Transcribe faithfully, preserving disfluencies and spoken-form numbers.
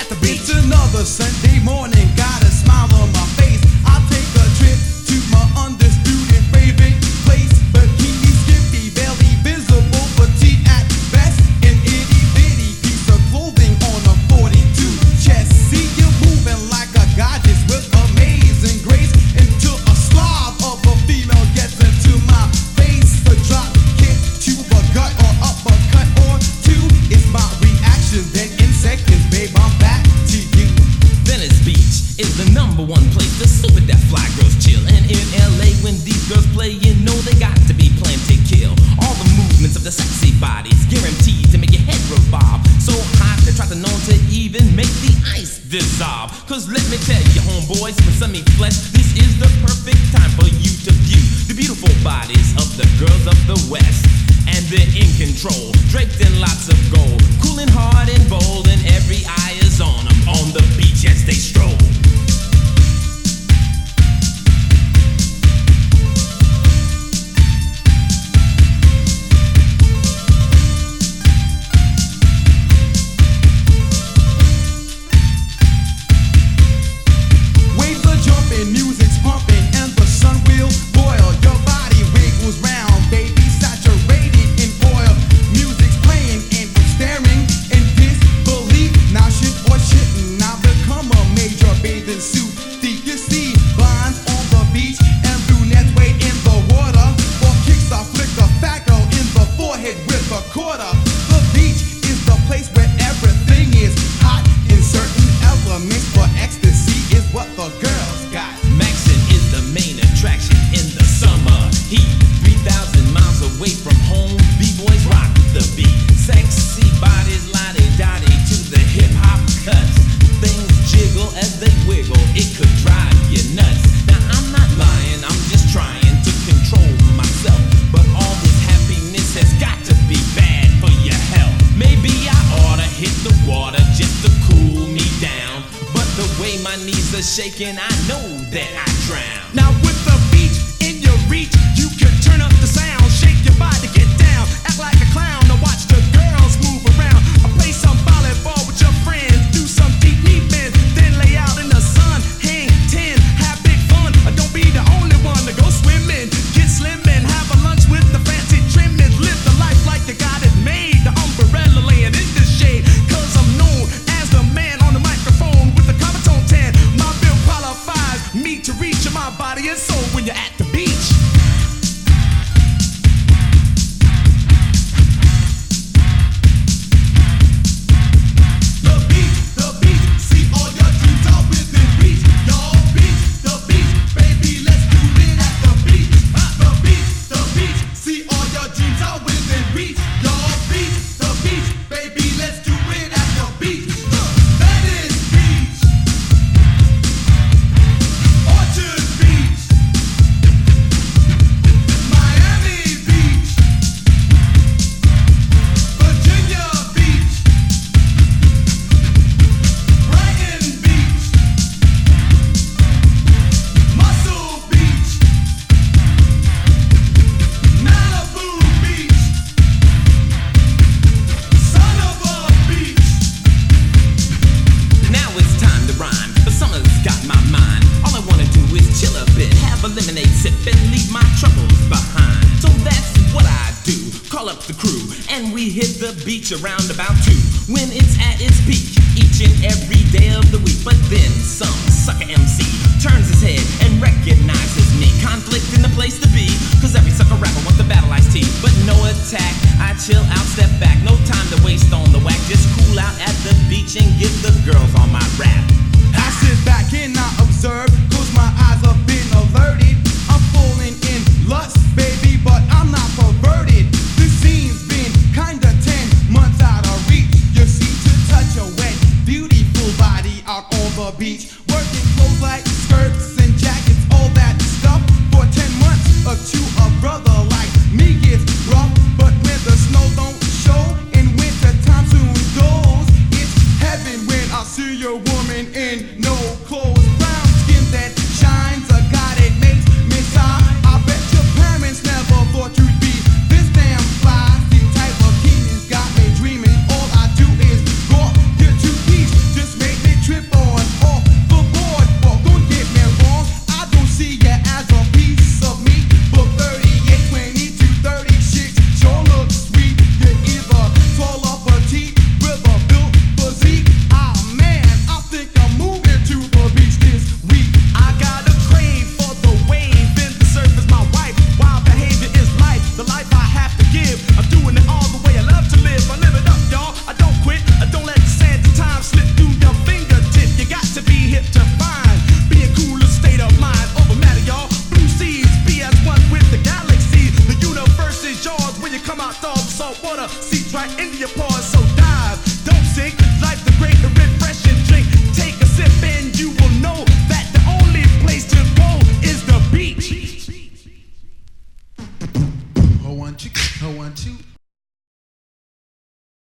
at the beach. It's another Sunday morning, got a smile on my face. I'll take a trip to my undisputed favorite place. Bikini skimpy, barely visible, petite at best. An itty bitty piece of clothing on a forty-two chest. See you moving like a goddess with amazing grace, until a slob of a female gets into my face. A drop kick to the gut or uppercut or two is my reaction. Then in seconds, babe, I'm back to you. Venice Beach is the number one place to sleep with that fly girls chill. And in L A, when these girls play, you know they got to be playing to kill. All the movements of the sexy bodies guaranteed to make your head revolve. So hot they try to know to even make the ice dissolve. Cause let me tell you, homeboys, with some meat flesh, this is the perfect time for you to view the beautiful bodies of the girls of the West. And they're in control, draped in lots of gold, cool and hard and bold, and every eye is on them on the beach as they stroll. Waves are jumping, music's pumping, and the sun will boil. Your body wiggles round, baby, saturated in oil. Music's playing and I'm staring in disbelief. Now shit or shitting, now become a major bathing suit. Thief, you see lines on the beach and brunettes wait in the water. Or kicks a flick a facto in the forehead with a quarter. The beach is the place where everything is hot in certain elements. For ecstasy is what the girls got. Maxon is the main attraction in the summer heat. three thousand miles away from home, B-boys rock the beat. Sexy bodies, lottie-dottie to the hip-hop cuts. Things jiggle as they wiggle, it could drive you nuts. Now I'm not lying, I'm just trying to control myself. But all this happiness has got to be bad for your health. Maybe I oughta hit the water just to cool me down. But the way my knees are shaking, I know that I drown. Now with the beach in your reach, you can turn up the sound, shake your body, get down, act like a clown, to watch the girls move around. Or play some volleyball with your friends, do some deep knee bends, then lay out in the sun, hang ten, have big fun. Or don't be the only one to go swimming, get slim and have a lunch with the fancy trimmings. Live the life like you got it made, the umbrella laying in the shade. Cause I'm known as the man on the microphone with the Covertone tan. My bill qualifies me to reach my body and soul when you're at the beach. The beach, the beach, see all your dreams are within reach. Y'all beach, the beach, baby, let's do it at the beach. The beach, the beach, see all your dreams are within reach. Y'all beach, the beach, baby, let's do it at the beach. Venice Beach, Orchard Beach, Miami Beach, Virginia Beach, Brighton Beach, Muscle Beach, Malibu Beach, Son of a Beach. Now it's time to rhyme, but summer's got my mind. All I wanna do is chill a bit, have a lemonade sip, and leave my troubles behind. So that's what I do, call up the crew, and we hit the beach around about two, when it's at its peak, each and every day of the week. But then some sucker M C turns his head and recognizes me. Conflict in the place to be, cause every sucker rapper wants the battle iced tea. But no attack, I chill out, step back, no time to waste on the whack. Just cool out at the beach and give the girls on my rap. I sit back and I observe, cause my eyes have been alerted. I'm falling in lust, baby, but I'm not perverted. This scene's been kinda ten months out of reach. You see, to touch a wet, beautiful body out on the beach. Working clothes like skirts and jackets, all that stuff. For ten months or to a brother like me gets rough. But when the snow don't show and winter time soon goes, it's heaven when I see your woman in no clothes.